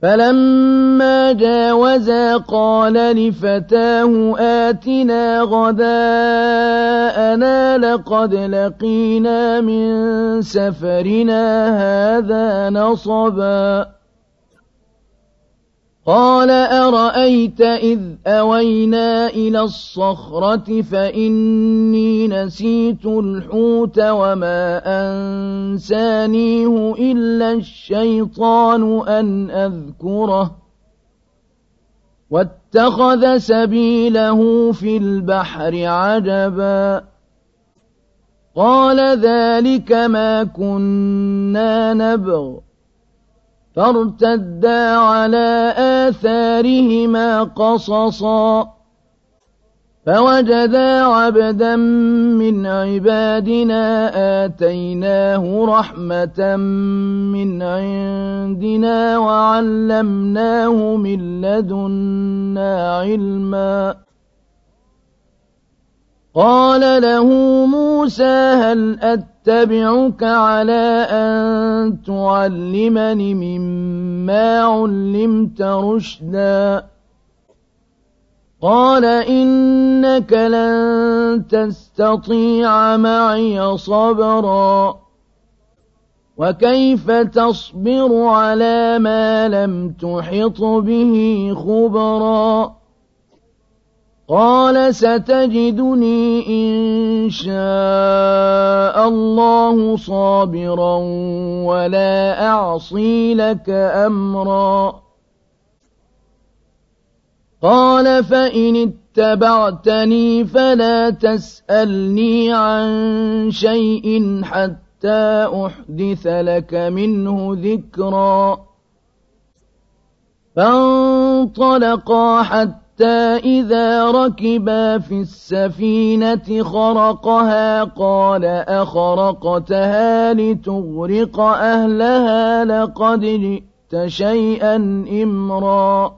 فلما جاوزا قال لفتاه آتنا غداءنا لقد لقينا من سفرنا هذا نصبا قال أرأيت إذ أوينا إلى الصخرة فإني نسيت الحوت وما أنسانيه إلا الشيطان أن أذكره واتخذ سبيله في البحر عجبا قال ذلك ما كنا نبغ فارتدا على آثارهما قصصا فوجدا عبدا من عبادنا آتيناه رحمة من عندنا وعلمناه من لدنا علما قال له موسى هل أتبعك على أن تعلمني مما علمت رشدا قال إنك لن تستطيع معي صبرا وكيف تصبر على ما لم تحط به خبرا قال ستجدني إن شاء الله صابرا ولا أعصي لك أمرا قال فإن اتبعتني فلا تسألني عن شيء حتى أحدث لك منه ذكرا فانطلقا حتى إذا ركبا في السفينة خرقها قال أخرقتها لتغرق أهلها لقد جئت شيئا إمرا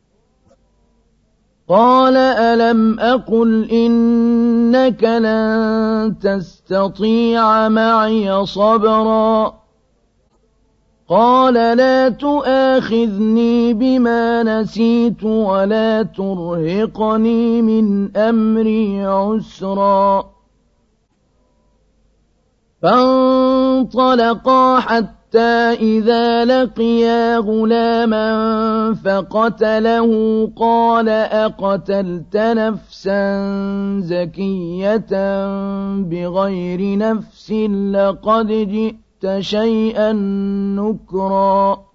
قال ألم أقل إنك لن تستطيع معي صبرا قال لا تؤاخذني بما نسيت ولا ترهقني من أمري عسرا فانطلقا حتى إذا لقيا غلاما فقتله قال أقتلت نفسا زكية بغير نفس لقد جئت شيئا نكرا